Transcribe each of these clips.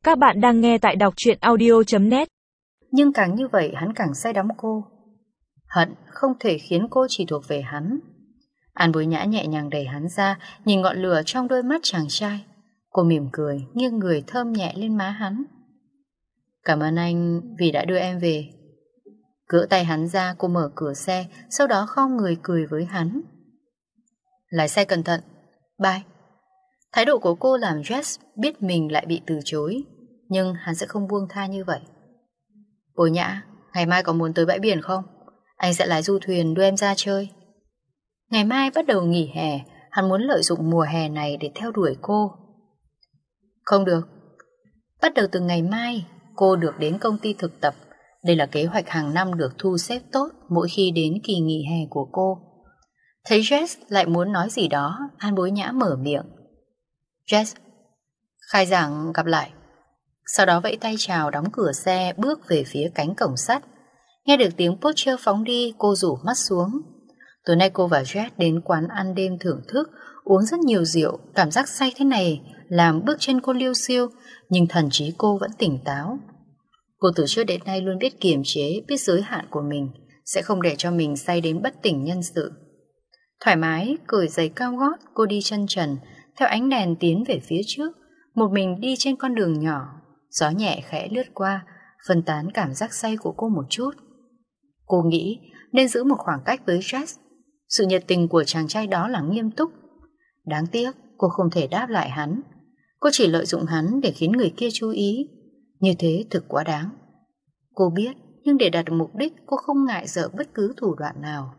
Các bạn đang nghe tại đọc truyện audio.net. Nhưng càng như vậy hắn càng say đắm cô. Hận không thể khiến cô chỉ thuộc về hắn. An Bối Nhã nhẹ nhàng đẩy hắn ra, nhìn ngọn lửa trong đôi mắt chàng trai. Cô mỉm cười, nghiêng người thơm nhẹ lên má hắn. Cảm ơn anh vì đã đưa em về. Gỡ tay hắn ra, cô mở cửa xe, sau đó khom người cười với hắn. Lái xe cẩn thận. Bye. Thái độ của cô làm Jess biết mình lại bị từ chối, nhưng hắn sẽ không buông tha như vậy. Bối Nhã, ngày mai có muốn tới bãi biển không? Anh sẽ lái du thuyền đưa em ra chơi. Ngày mai bắt đầu nghỉ hè, hắn muốn lợi dụng mùa hè này để theo đuổi cô. Không được. Bắt đầu từ ngày mai, cô được đến công ty thực tập. Đây là kế hoạch hàng năm được thu xếp tốt mỗi khi đến kỳ nghỉ hè của cô. Thấy Jess lại muốn nói gì đó, An Bối Nhã mở miệng. Jess, khai giảng gặp lại. Sau đó vẫy tay chào, đóng cửa xe, bước về phía cánh cổng sắt. Nghe được tiếng Porsche phóng đi, cô rủ mắt xuống. Tối nay cô và Jess đến quán ăn đêm thưởng thức, uống rất nhiều rượu. Cảm giác say thế này làm bước chân cô liêu xiêu, nhưng thần trí cô vẫn tỉnh táo. Cô từ trước đến nay luôn biết kiềm chế, biết giới hạn của mình, sẽ không để cho mình say đến bất tỉnh nhân sự. Thoải mái, cởi giày cao gót, cô đi chân trần, theo ánh đèn tiến về phía trước, một mình đi trên con đường nhỏ. Gió nhẹ khẽ lướt qua, phân tán cảm giác say của cô một chút. Cô nghĩ nên giữ một khoảng cách với Jess. Sự nhiệt tình của chàng trai đó là nghiêm túc. Đáng tiếc cô không thể đáp lại hắn. Cô chỉ lợi dụng hắn để khiến người kia chú ý. Như thế thực quá đáng. Cô biết, nhưng để đạt được mục đích, cô không ngại dở bất cứ thủ đoạn nào.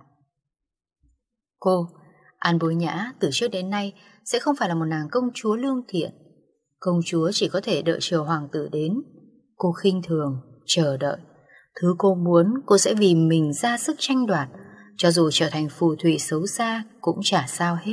Cô, An Bối Nhã, từ trước đến nay sẽ không phải là một nàng công chúa lương thiện. Công chúa chỉ có thể đợi chờ hoàng tử đến. Cô khinh thường, chờ đợi. Thứ cô muốn, cô sẽ vì mình ra sức tranh đoạt. Cho dù trở thành phù thủy xấu xa cũng chả sao hết.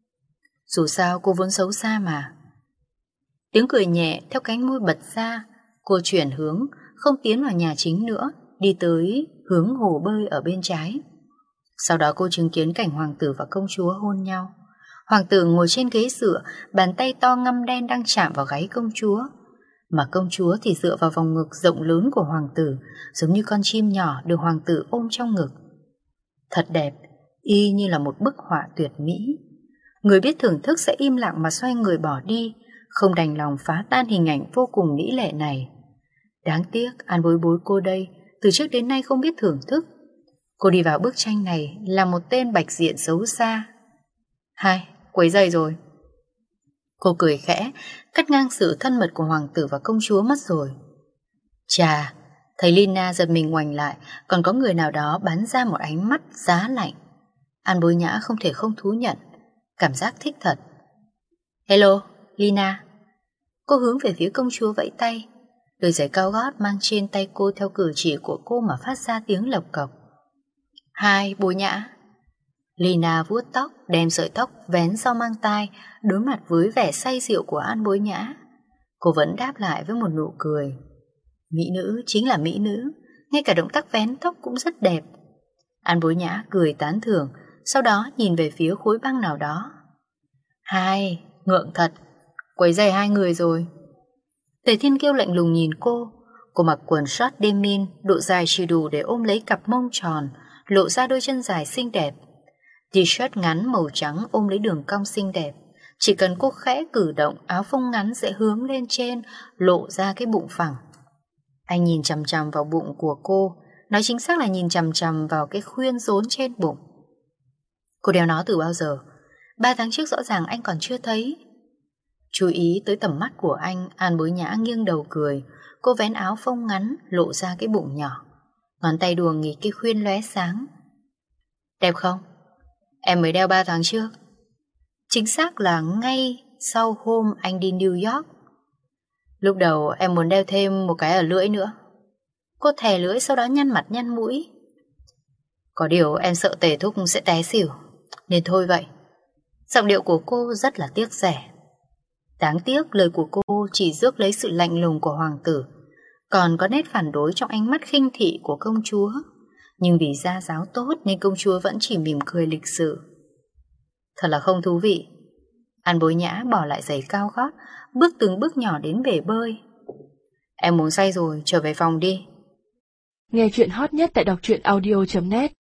Dù sao cô vốn xấu xa mà. Tiếng cười nhẹ theo cánh môi bật ra. Cô chuyển hướng, không tiến vào nhà chính nữa, đi tới hướng hồ bơi ở bên trái. Sau đó cô chứng kiến cảnh hoàng tử và công chúa hôn nhau. Hoàng tử ngồi trên ghế dựa, bàn tay to ngăm đen đang chạm vào gáy công chúa. Mà công chúa thì dựa vào vòng ngực rộng lớn của hoàng tử, giống như con chim nhỏ được hoàng tử ôm trong ngực. Thật đẹp, y như là một bức họa tuyệt mỹ. Người biết thưởng thức sẽ im lặng mà xoay người bỏ đi, không đành lòng phá tan hình ảnh vô cùng mỹ lệ này. Đáng tiếc An Bối Bối cô đây từ trước đến nay không biết thưởng thức. Cô đi vào bức tranh này là một tên bạch diện xấu xa. Hai, quấy rầy rồi. Cô cười khẽ, cắt ngang sự thân mật của hoàng tử và công chúa mất rồi. Chà, thấy Lina giật mình ngoảnh lại, còn có người nào đó bắn ra một ánh mắt giá lạnh. An Bối Nhã không thể không thú nhận, cảm giác thích thật. Hello, Lina. Cô hướng về phía công chúa vẫy tay. Đôi giày cao gót mang trên tay cô theo cử chỉ của cô mà phát ra tiếng lộc cộc. Hai, Bối Nhã. Lina vuốt tóc, đem sợi tóc vén sau mang tai, đối mặt với vẻ say rượu của An Bối Nhã. Cô vẫn đáp lại với một nụ cười. Mỹ nữ chính là mỹ nữ, ngay cả động tác vén tóc cũng rất đẹp. An Bối Nhã cười tán thưởng, sau đó nhìn về phía khối băng nào đó. Hai, ngượng thật, quấy rầy hai người rồi. Tề Thiên Kiêu lạnh lùng nhìn cô. Cô mặc quần short denim, độ dài chỉ đủ để ôm lấy cặp mông tròn, lộ ra đôi chân dài xinh đẹp. T-shirt ngắn màu trắng ôm lấy đường cong xinh đẹp. Chỉ cần cô khẽ cử động, áo phông ngắn sẽ hướng lên trên, lộ ra cái bụng phẳng. Anh nhìn chằm chằm vào bụng của cô, nói chính xác là nhìn chằm chằm vào cái khuyên rốn trên bụng. Cô đeo nó từ bao giờ? 3 tháng trước rõ ràng anh còn chưa thấy. Chú ý tới tầm mắt của anh, An Bối Nhã nghiêng đầu cười. Cô vén áo phông ngắn, lộ ra cái bụng nhỏ. Ngón tay đùa nghỉ cái khuyên lóe sáng. Đẹp không? Em mới đeo 3 tháng trước. Chính xác là ngay sau hôm anh đi New York. Lúc đầu em muốn đeo thêm một cái ở lưỡi nữa. Cô thè lưỡi sau đó nhăn mặt nhăn mũi. Có điều em sợ Tề Thúc sẽ té xỉu, nên thôi vậy. Giọng điệu của cô rất là tiếc rẻ. Đáng tiếc lời của cô chỉ rước lấy sự lạnh lùng của hoàng tử, còn có nét phản đối trong ánh mắt khinh thị của công chúa. Nhưng vì gia giáo tốt nên công chúa vẫn chỉ mỉm cười lịch sự. Thật là không thú vị. An Bối Nhã bỏ lại giày cao gót, bước từng bước nhỏ đến bể bơi. Em uống say rồi, trở về phòng đi. Nghe chuyện hot nhất tại đọc truyện audio.net